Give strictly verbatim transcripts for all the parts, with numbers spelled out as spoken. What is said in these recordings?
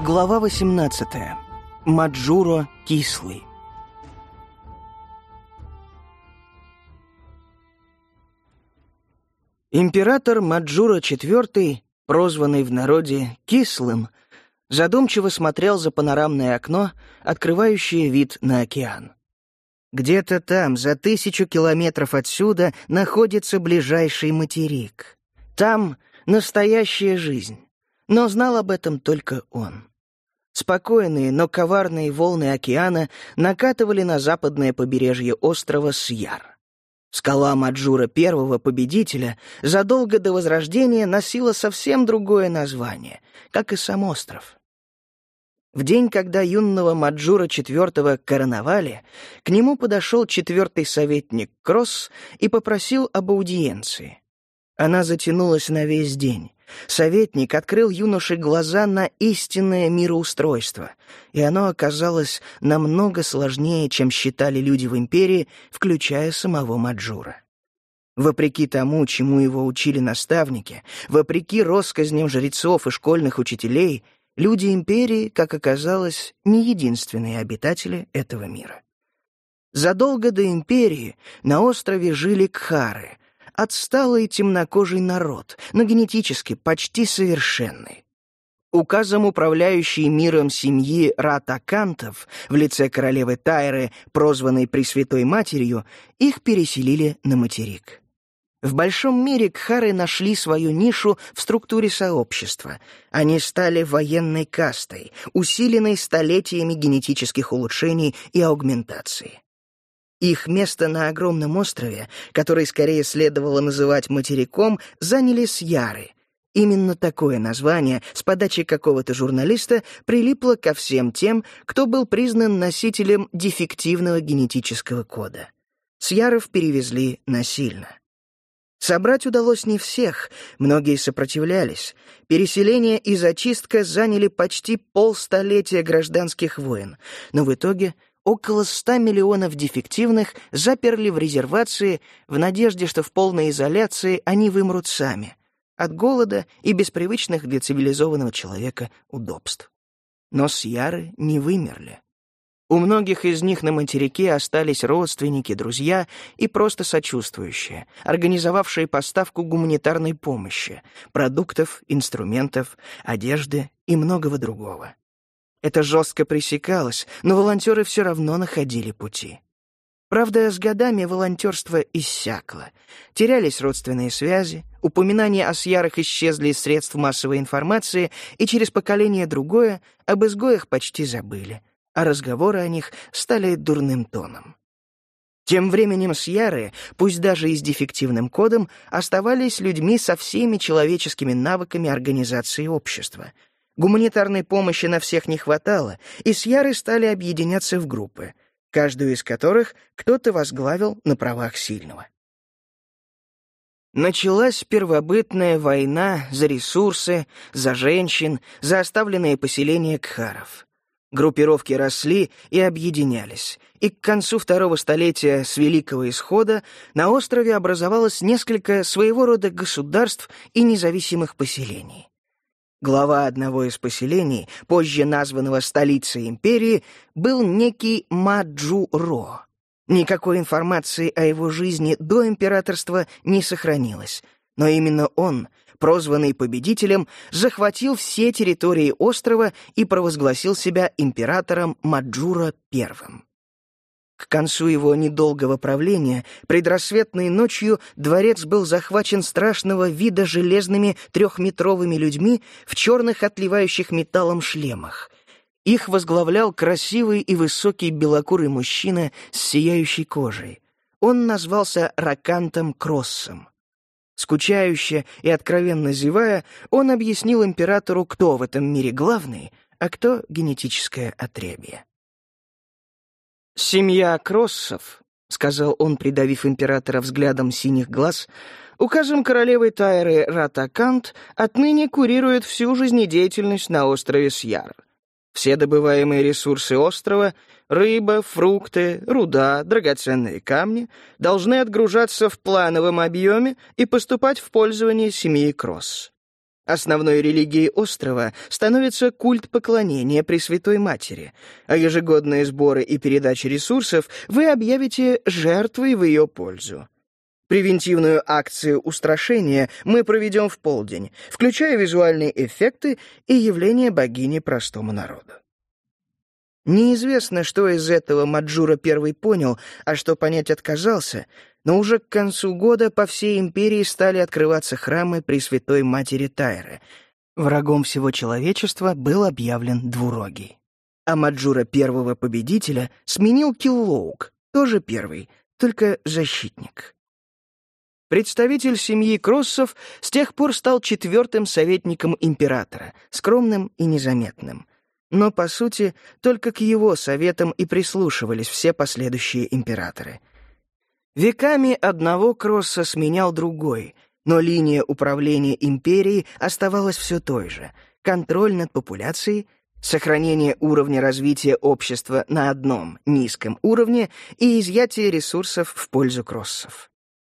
Глава восемнадцатая. Маджуро Кислый. Император Маджуро четвёртый, прозванный в народе Кислым, задумчиво смотрел за панорамное окно, открывающее вид на океан. Где-то там, за тысячу километров отсюда, находится ближайший материк. Там настоящая жизнь. Но знал об этом только он. Спокойные, но коварные волны океана накатывали на западное побережье острова Сьяр. Скала Маджуро Первого Победителя задолго до Возрождения носила совсем другое название, как и сам остров. В день, когда юного Маджуро Четвертого короновали, к нему подошел четвертый советник Кросс и попросил об аудиенции. Она затянулась на весь день. Советник открыл юноше глаза на истинное мироустройство, и оно оказалось намного сложнее, чем считали люди в империи, включая самого Маджуро. Вопреки тому, чему его учили наставники, вопреки россказням жрецов и школьных учителей, люди империи, как оказалось, не единственные обитатели этого мира. Задолго до империи на острове жили кхары, отсталый темнокожий народ, но генетически почти совершенный. Указом управляющей миром семьи Ратакантов в лице королевы Тайры, прозванной Пресвятой Матерью, их переселили на материк. В большом мире кхары нашли свою нишу в структуре сообщества. Они стали военной кастой, усиленной столетиями генетических улучшений и аугментации. Их место на огромном острове, который скорее следовало называть материком, заняли Сьяры. Именно такое название с подачи какого-то журналиста прилипло ко всем тем, кто был признан носителем дефективного генетического кода. Сьяров перевезли насильно. Собрать удалось не всех, многие сопротивлялись. Переселение и зачистка заняли почти полстолетия гражданских войн, но в итоге около ста миллионов дефективных заперли в резервации в надежде, что в полной изоляции они вымрут сами, от голода и без привычных для цивилизованного человека удобств. Но Сьяры не вымерли. У многих из них на материке остались родственники, друзья и просто сочувствующие, организовавшие поставку гуманитарной помощи, продуктов, инструментов, одежды и многого другого. Это жестко пресекалось, но волонтеры все равно находили пути. Правда, с годами волонтерство иссякло. Терялись родственные связи, упоминания о Сьярах исчезли из средств массовой информации, и через поколение другое об изгоях почти забыли, а разговоры о них стали дурным тоном. Тем временем Сьяры, пусть даже и с дефективным кодом, оставались людьми со всеми человеческими навыками организации общества. Гуманитарной помощи на всех не хватало, и Сьяры стали объединяться в группы, каждую из которых кто-то возглавил на правах сильного. Началась первобытная война за ресурсы, за женщин, за оставленные поселения кхаров. Группировки росли и объединялись, и к концу второго столетия с Великого Исхода на острове образовалось несколько своего рода государств и независимых поселений. Глава одного из поселений, позже названного столицей империи, был некий Маджуро. Никакой информации о его жизни до императорства не сохранилось, но именно он, прозванный победителем, захватил все территории острова и провозгласил себя императором Маджуро Первым. К концу его недолгого правления, предрассветной ночью, дворец был захвачен страшного вида железными трехметровыми людьми в черных, отливающих металлом шлемах. Их возглавлял красивый и высокий белокурый мужчина с сияющей кожей. Он назвался Ракантом Кроссом. Скучающе и откровенно зевая, он объяснил императору, кто в этом мире главный, а кто генетическое отребье. «Семья Кроссов», — сказал он, придавив императора взглядом синих глаз, «указом королевы Тайры Ратакант отныне курирует всю жизнедеятельность на острове Сьяр. Все добываемые ресурсы острова — рыба, фрукты, руда, драгоценные камни — должны отгружаться в плановом объеме и поступать в пользование семьи Кросс. Основной религией острова становится культ поклонения Пресвятой Матери, а ежегодные сборы и передачи ресурсов вы объявите жертвой в ее пользу. Превентивную акцию устрашения мы проведем в полдень, включая визуальные эффекты и явление богини простому народу. Неизвестно, что из этого Маджура первый понял, а что понять отказался, но уже к концу года по всей империи стали открываться храмы Пресвятой Матери Тайры. Врагом всего человечества был объявлен Двурогий. А Маджура первого победителя сменил Киллоук, тоже первый, только защитник. Представитель семьи Кроссов с тех пор стал четвертым советником императора, скромным и незаметным. Но, по сути, только к его советам и прислушивались все последующие императоры. Веками одного Кросса сменял другой, но линия управления империей оставалась все той же — контроль над популяцией, сохранение уровня развития общества на одном низком уровне и изъятие ресурсов в пользу Кроссов.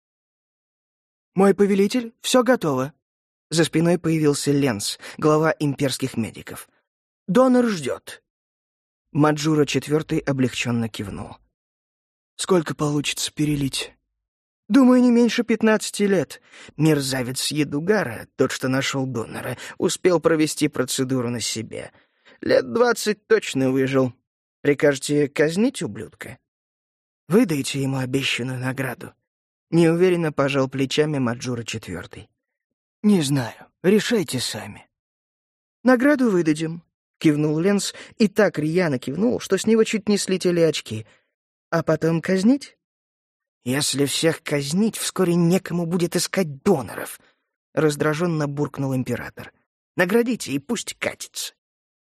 «Мой повелитель, все готово». За спиной появился Ленс, глава имперских медиков. «Донор ждет». Маджура четвертый облегченно кивнул. «Сколько получится перелить?» «Думаю, не меньше пятнадцати лет. Мерзавец Едугара, тот, что нашел донора, успел провести процедуру на себе. Лет двадцать точно выжил. Прикажете казнить ублюдка?» «Выдайте ему обещанную награду». Неуверенно пожал плечами Маджура четвертый. «Не знаю, решайте сами». «Награду выдадим», — кивнул Ленс и так рьяно кивнул, что с него чуть не слетели очки. «А потом казнить?» «Если всех казнить, вскоре некому будет искать доноров», — раздраженно буркнул император. «Наградите и пусть катится».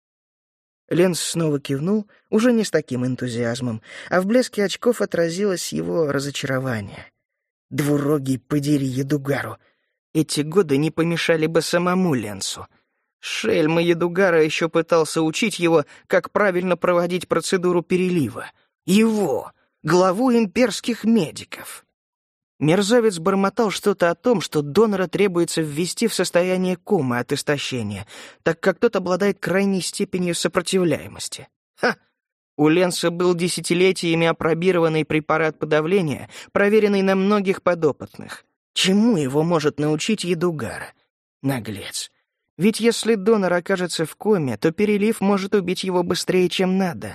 Ленс снова кивнул, уже не с таким энтузиазмом, а в блеске очков отразилось его разочарование. Двурогий, подери Едугару. Эти годы не помешали бы самому Ленсу. Шельма Едугара еще пытался учить его, как правильно проводить процедуру перелива. Его, главу имперских медиков. Мерзавец бормотал что-то о том, что донора требуется ввести в состояние комы от истощения, так как тот обладает крайней степенью сопротивляемости. Ха! У Ленса был десятилетиями апробированный препарат подавления, проверенный на многих подопытных. Чему его может научить Едугара? Наглец. Ведь если донор окажется в коме, то перелив может убить его быстрее, чем надо.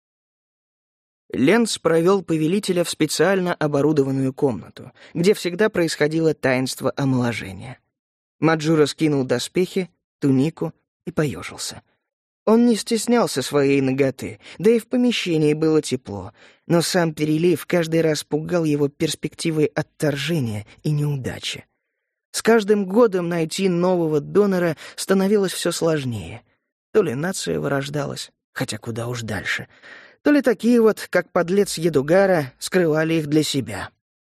Ленс провел повелителя в специально оборудованную комнату, где всегда происходило таинство омоложения. Маджура скинул доспехи, тунику и поежился. Он не стеснялся своей наготы, да и в помещении было тепло, но сам перелив каждый раз пугал его перспективой отторжения и неудачи. С каждым годом найти нового донора становилось все сложнее. То ли нация вырождалась, хотя куда уж дальше, то ли такие вот, как подлец Едугара, скрывали их для себя.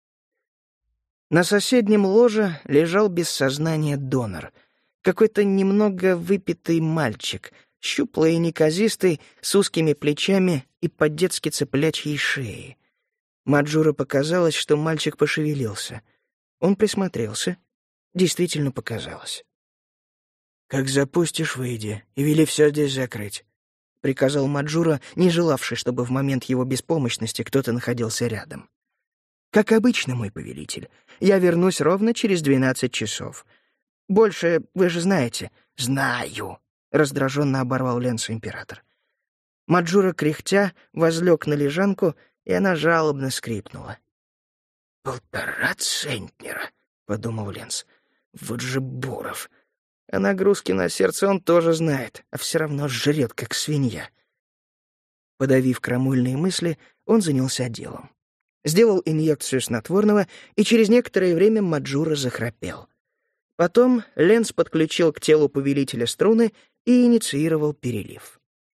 На соседнем ложе лежал без сознания донор, какой-то немного выпитый мальчик, щуплый и неказистый, с узкими плечами и по-детски цыплячьей шеей. Маджура показалось, что мальчик пошевелился. Он присмотрелся. Действительно показалось. «Как запустишь, выйди, и вели все здесь закрыть», — приказал Маджура, не желавший, чтобы в момент его беспомощности кто-то находился рядом. «Как обычно, мой повелитель, я вернусь ровно через двенадцать часов. Больше, вы же знаете». «Знаю», — раздраженно оборвал Ленса император. Маджура, кряхтя, возлег на лежанку, и она жалобно скрипнула. «Полтора центнера», — подумал Ленс. «Вот же Боров. О нагрузке на сердце он тоже знает, а все равно жрет, как свинья». Подавив крамольные мысли, он занялся делом. Сделал инъекцию снотворного, и через некоторое время Маджура захрапел. Потом Ленс подключил к телу повелителя струны и инициировал перелив.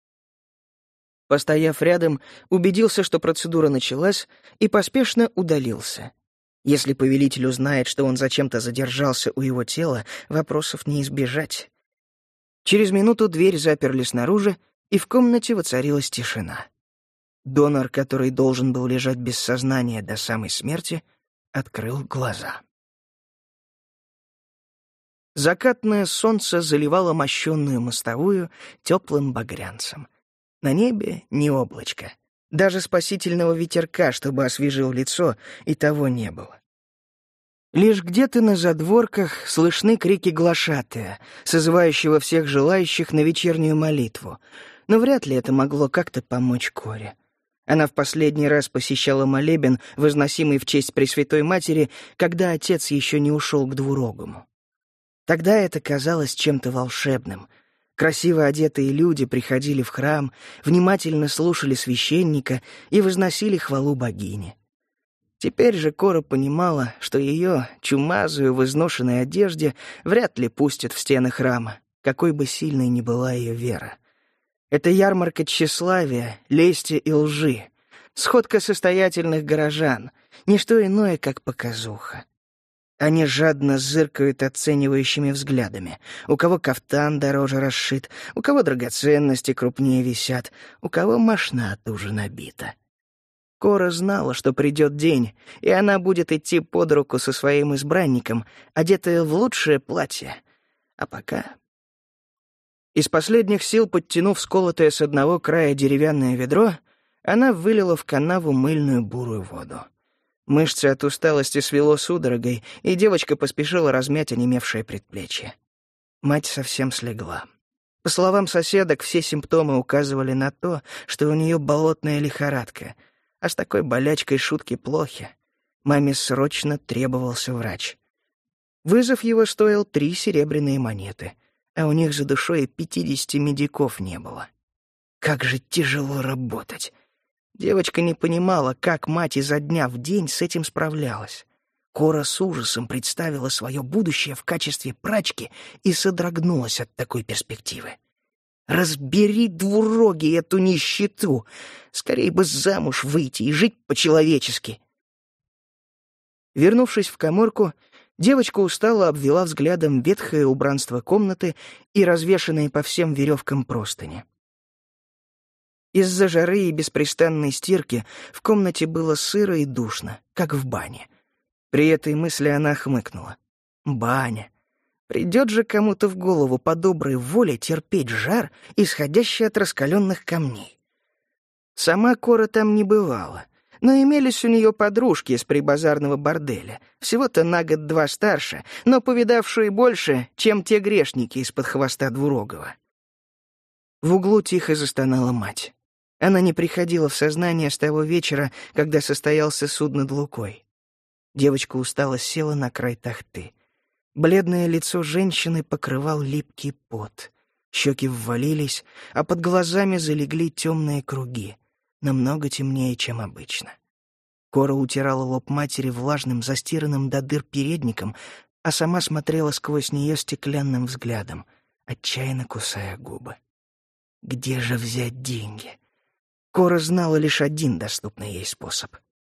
Постояв рядом, убедился, что процедура началась, и поспешно удалился. Если повелитель узнает, что он зачем-то задержался у его тела, вопросов не избежать. Через минуту дверь заперли снаружи, и в комнате воцарилась тишина. Донор, который должен был лежать без сознания до самой смерти, открыл глаза. Закатное солнце заливало мощенную мостовую теплым багрянцем. На небе ни облачка. Даже спасительного ветерка, чтобы освежил лицо, и того не было. Лишь где-то на задворках слышны крики глашатая, созывающего всех желающих на вечернюю молитву, но вряд ли это могло как-то помочь Коре. Она в последний раз посещала молебен, возносимый в честь Пресвятой Матери, когда отец еще не ушел к двурогому. Тогда это казалось чем-то волшебным. Красиво одетые люди приходили в храм, внимательно слушали священника и возносили хвалу богине. Теперь же Кора понимала, что ее, чумазую в изношенной одежде, вряд ли пустят в стены храма, какой бы сильной ни была ее вера. Это ярмарка тщеславия, лести и лжи, сходка состоятельных горожан, не что иное, как показуха. Они жадно зыркают оценивающими взглядами. У кого кафтан дороже расшит, у кого драгоценности крупнее висят, у кого мошна туже набита. Кора знала, что придет день, и она будет идти под руку со своим избранником, одетая в лучшее платье. А пока... Из последних сил, подтянув сколотое с одного края деревянное ведро, она вылила в канаву мыльную бурую воду. Мышцы от усталости свело судорогой, и девочка поспешила размять онемевшее предплечье. Мать совсем слегла. По словам соседок, все симптомы указывали на то, что у нее болотная лихорадка, а с такой болячкой шутки плохи. Маме срочно требовался врач. Вызов его стоил три серебряные монеты, а у них за душой и пятидесяти медиков не было. Как же тяжело работать! Девочка не понимала, как мать изо дня в день с этим справлялась. Кора с ужасом представила свое будущее в качестве прачки и содрогнулась от такой перспективы. Разбери, двуроги, эту нищету! Скорей бы замуж выйти и жить по-человечески! Вернувшись в каморку, девочка устало обвела взглядом ветхое убранство комнаты и развешанные по всем веревкам простыни. Из-за жары и беспрестанной стирки в комнате было сыро и душно, как в бане. При этой мысли она хмыкнула. Баня. Придет же кому-то в голову по доброй воле терпеть жар, исходящий от раскаленных камней. Сама Кора там не бывала, но имелись у нее подружки из прибазарного борделя, всего-то на год-два старше, но повидавшие больше, чем те грешники из-под хвоста Двурогова. В углу тихо застонала мать. Она не приходила в сознание с того вечера, когда состоялся суд над Лукой. Девочка устало села на край тахты. Бледное лицо женщины покрывал липкий пот. Щеки ввалились, а под глазами залегли темные круги, намного темнее, чем обычно. Кора утирала лоб матери влажным, застиранным до дыр передником, а сама смотрела сквозь нее стеклянным взглядом, отчаянно кусая губы. Где же взять деньги? Кора знала лишь один доступный ей способ.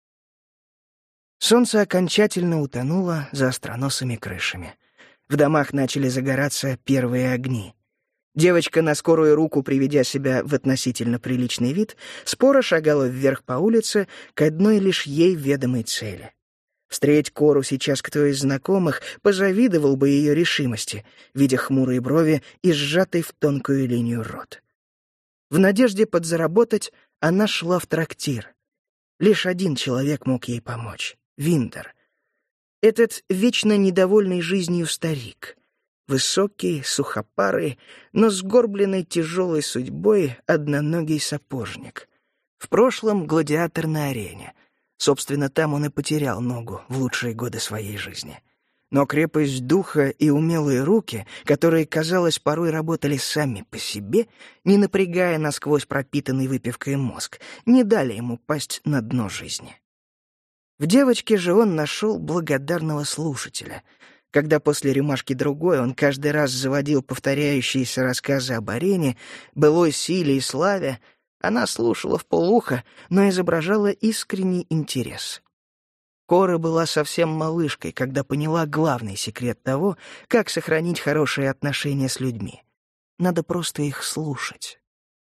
Солнце окончательно утонуло за остроносыми крышами. В домах начали загораться первые огни. Девочка, на скорую руку приведя себя в относительно приличный вид, споро шагала вверх по улице к одной лишь ей ведомой цели. Встреть Кору сейчас кто из знакомых позавидовал бы ее решимости, видя хмурые брови и сжатый в тонкую линию рот. В надежде подзаработать она шла в трактир. Лишь один человек мог ей помочь — Виндер. Этот вечно недовольный жизнью старик. Высокий, сухопарый, но сгорбленный тяжелой судьбой одноногий сапожник. В прошлом гладиатор на арене. Собственно, там он и потерял ногу в лучшие годы своей жизни. Но крепость духа и умелые руки, которые, казалось, порой работали сами по себе, не напрягая насквозь пропитанный выпивкой мозг, не дали ему пасть на дно жизни. В девочке же он нашел благодарного слушателя. Когда после рюмашки другой он каждый раз заводил повторяющиеся рассказы об арене, былой силе и славе, она слушала вполуха, но изображала искренний интерес. Кора была совсем малышкой, когда поняла главный секрет того, как сохранить хорошие отношения с людьми. Надо просто их слушать.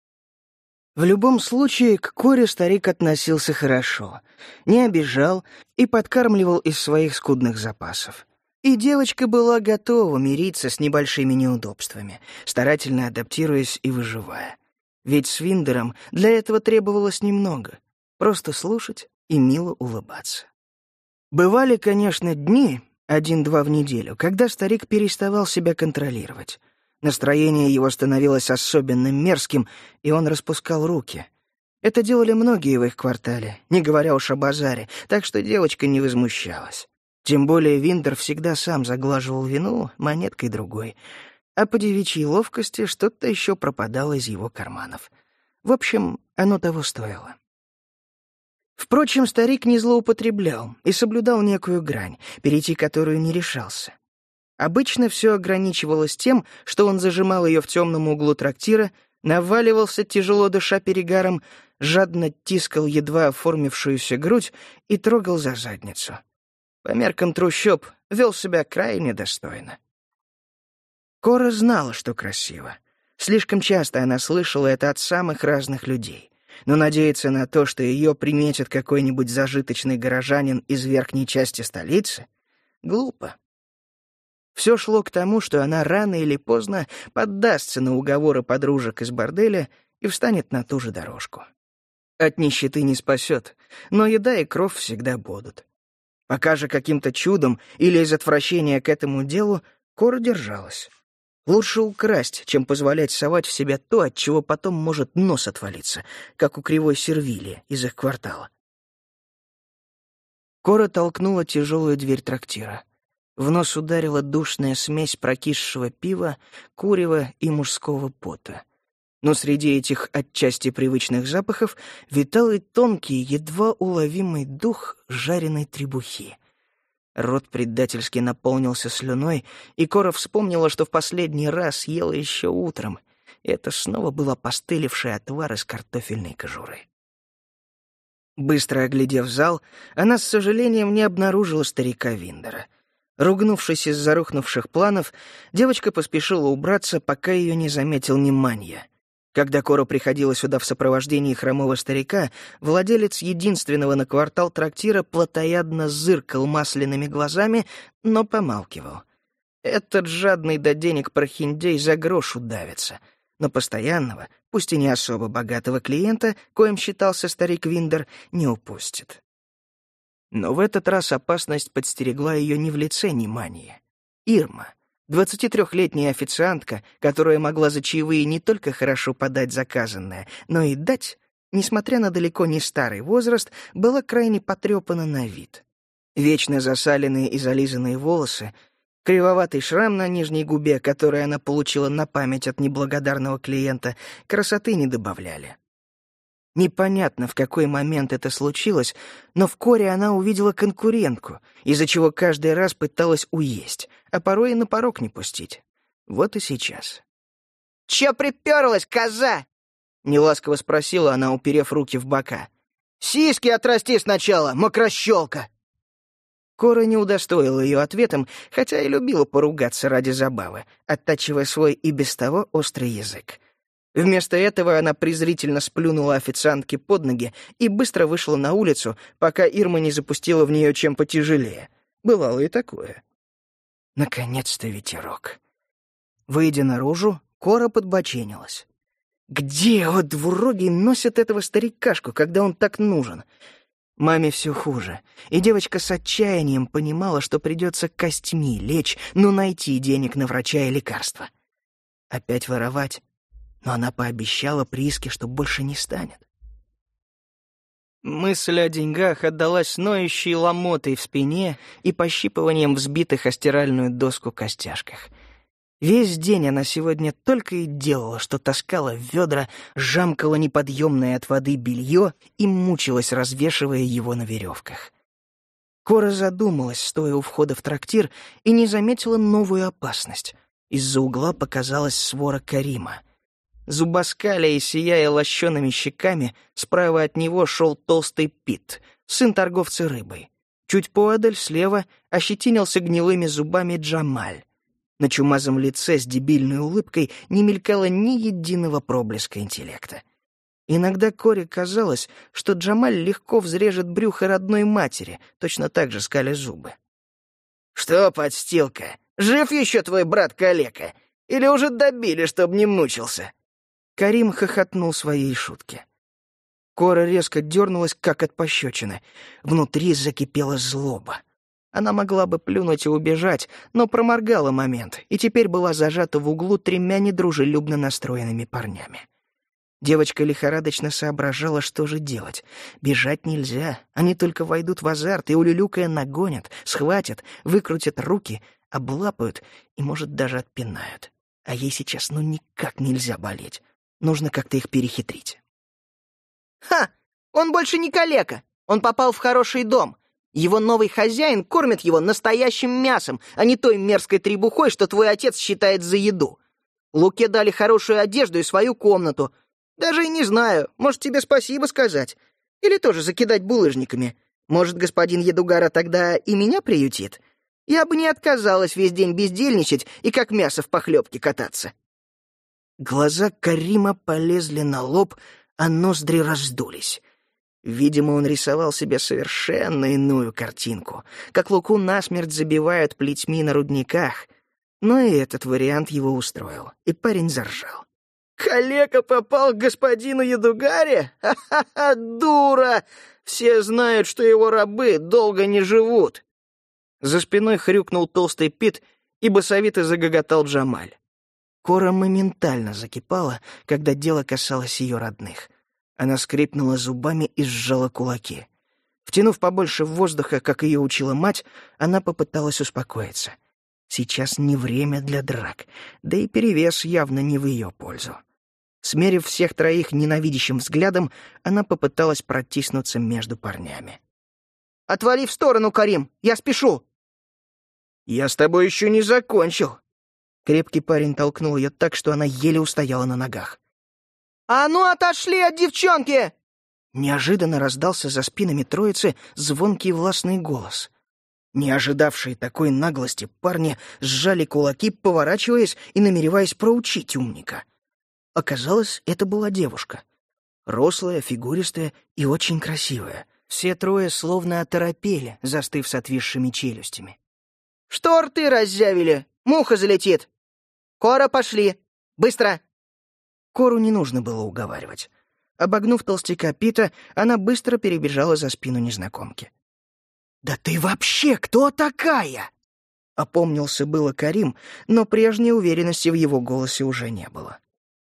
В любом случае, к Коре старик относился хорошо, не обижал и подкармливал из своих скудных запасов. И девочка была готова мириться с небольшими неудобствами, старательно адаптируясь и выживая. Ведь с Виндером для этого требовалось немного — просто слушать и мило улыбаться. Бывали, конечно, дни, один-два в неделю, когда старик переставал себя контролировать. Настроение его становилось особенно мерзким, и он распускал руки. Это делали многие в их квартале, не говоря уж о базаре, так что девочка не возмущалась. Тем более Виндер всегда сам заглаживал вину монеткой другой, а по девичьей ловкости что-то еще пропадало из его карманов. В общем, оно того стоило. Впрочем, старик не злоупотреблял и соблюдал некую грань, перейти которую не решался. Обычно все ограничивалось тем, что он зажимал ее в темном углу трактира, наваливался, тяжело дыша перегаром, жадно тискал едва оформившуюся грудь и трогал за задницу. По меркам трущоб вел себя крайне достойно. Кора знала, что красиво. Слишком часто она слышала это от самых разных людей. Но надеяться на то, что ее приметит какой-нибудь зажиточный горожанин из верхней части столицы, глупо. Все шло к тому, что она рано или поздно поддастся на уговоры подружек из борделя и встанет на ту же дорожку. От нищеты не спасет, но еда и кровь всегда будут. Пока же каким-то чудом или из отвращения к этому делу Кора держалась. Лучше украсть, чем позволять совать в себя то, от чего потом может нос отвалиться, как у кривой Сервилии из их квартала. Кора толкнула тяжелую дверь трактира. В нос ударила душная смесь прокисшего пива, курева и мужского пота. Но среди этих отчасти привычных запахов витал и тонкий, едва уловимый дух жареной требухи. Рот предательски наполнился слюной, и Кора вспомнила, что в последний раз ела еще утром. Это снова был опостылевший отвар из картофельной кожуры. Быстро оглядев зал, она с сожалением не обнаружила старика Виндера. Ругнувшись из-за рухнувших планов, девочка поспешила убраться, пока ее не заметил Неманья. Когда Кора приходила сюда в сопровождении хромого старика, владелец единственного на квартал трактира плотоядно зыркал масляными глазами, но помалкивал. Этот жадный до денег прохиндей за грош удавится, но постоянного, пусть и не особо богатого клиента, коим считался старик Виндер, не упустит. Но в этот раз опасность подстерегла ее не в лице Неманья. Ирма. Двадцатитрёхлетняя официантка, которая могла за чаевые не только хорошо подать заказанное, но и дать, несмотря на далеко не старый возраст, была крайне потрепана на вид. Вечно засаленные и зализанные волосы, кривоватый шрам на нижней губе, который она получила на память от неблагодарного клиента, красоты не добавляли. Непонятно, в какой момент это случилось, но в Коре она увидела конкурентку, из-за чего каждый раз пыталась уесть, а порой и на порог не пустить. Вот и сейчас. «Чё припёрлась, коза?» — неласково спросила она, уперев руки в бока. «Сиськи отрасти сначала, мокрощёлка!» Кора не удостоила ее ответом, хотя и любила поругаться ради забавы, оттачивая свой и без того острый язык. Вместо этого она презрительно сплюнула официантке под ноги и быстро вышла на улицу, пока Ирма не запустила в нее чем потяжелее. Бывало и такое. Наконец-то ветерок. Выйдя наружу, Кора подбоченилась. Где, о, двурогий, носят этого старикашку, когда он так нужен? Маме все хуже, и девочка с отчаянием понимала, что придется костьми лечь, но найти денег на врача и лекарства. Опять воровать? Но она пообещала Приске, что больше не станет. Мысль о деньгах отдалась ноющей ломотой в спине и пощипыванием взбитых о стиральную доску костяшках. Весь день она сегодня только и делала, что таскала ведра, жамкала неподъемное от воды белье и мучилась, развешивая его на веревках. Кора задумалась, стоя у входа в трактир, и не заметила новую опасность. Из-за угла показалась свора Карима. Зубоскаля и сияя лощеными щеками, справа от него шел толстый Пит, сын торговца рыбой. Чуть поодаль, слева, ощетинился гнилыми зубами Джамаль. На чумазом лице с дебильной улыбкой не мелькало ни единого проблеска интеллекта. Иногда Коре казалось, что Джамаль легко взрежет брюхо родной матери, точно так же скаля зубы. «Что, подстилка, жив еще твой брат-калека? Или уже добили, чтоб не мучился?» Карим хохотнул своей шутке. Кора резко дернулась, как от пощечины. Внутри закипела злоба. Она могла бы плюнуть и убежать, но проморгала момент, и теперь была зажата в углу тремя недружелюбно настроенными парнями. Девочка лихорадочно соображала, что же делать. Бежать нельзя, они только войдут в азарт и, улюлюкая, нагонят, схватят, выкрутят руки, облапают и, может, даже отпинают. А ей сейчас ну никак нельзя болеть. Нужно как-то их перехитрить. «Ха! Он больше не калека! Он попал в хороший дом! Его новый хозяин кормит его настоящим мясом, а не той мерзкой требухой, что твой отец считает за еду. Луке дали хорошую одежду и свою комнату. Даже и не знаю, может, тебе спасибо сказать. Или тоже закидать булыжниками. Может, господин Едугара тогда и меня приютит? Я бы не отказалась весь день бездельничать и как мясо в похлебке кататься». Глаза Карима полезли на лоб, а ноздри раздулись. Видимо, он рисовал себе совершенно иную картинку, как Луку насмерть забивают плетьми на рудниках. Но и этот вариант его устроил, и парень заржал. «Калека попал к господину Едугаре? Ха-ха-ха, дура! Все знают, что его рабы долго не живут!» За спиной хрюкнул толстый Пит, и басовито загоготал Джамаль. Кора моментально закипала, когда дело касалось ее родных. Она скрипнула зубами и сжала кулаки. Втянув побольше воздуха, как ее учила мать, она попыталась успокоиться. Сейчас не время для драк, да и перевес явно не в ее пользу. Смерив всех троих ненавидящим взглядом, она попыталась протиснуться между парнями. «Отвали в сторону, Карим! Я спешу!» «Я с тобой еще не закончил!» Крепкий парень толкнул ее так, что она еле устояла на ногах. «А ну, отошли от девчонки!» Неожиданно раздался за спинами троицы звонкий властный голос. Не ожидавшие такой наглости парни сжали кулаки, поворачиваясь и намереваясь проучить умника. Оказалось, это была девушка. Рослая, фигуристая и очень красивая. Все трое словно оторопели, застыв с отвисшими челюстями. «Что рты раззявили? Муха залетит! Кора, пошли! Быстро!» Кору не нужно было уговаривать. Обогнув толстяка Пита, она быстро перебежала за спину незнакомки. «Да ты вообще кто такая?» Опомнился было Карим, но прежней уверенности в его голосе уже не было.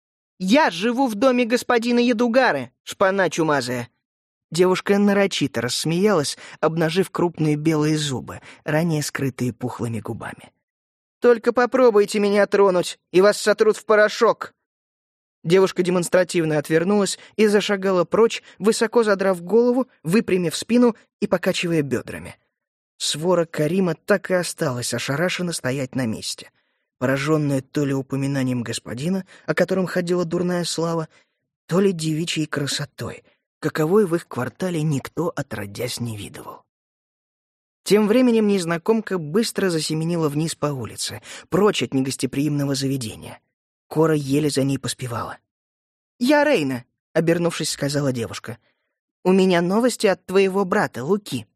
«Я живу в доме господина Едугары, шпана чумазая!» Девушка нарочито рассмеялась, обнажив крупные белые зубы, ранее скрытые пухлыми губами. «Только попробуйте меня тронуть, и вас сотрут в порошок!» Девушка демонстративно отвернулась и зашагала прочь, высоко задрав голову, выпрямив спину и покачивая бедрами. Свора Карима так и осталась ошарашенно стоять на месте, пораженная то ли упоминанием господина, о котором ходила дурная слава, то ли девичьей красотой, каковой в их квартале никто отродясь не видывал. Тем временем незнакомка быстро засеменила вниз по улице, прочь от негостеприимного заведения. Кора еле за ней поспевала. «Я Рейна», — обернувшись, сказала девушка. «У меня новости от твоего брата, Луки».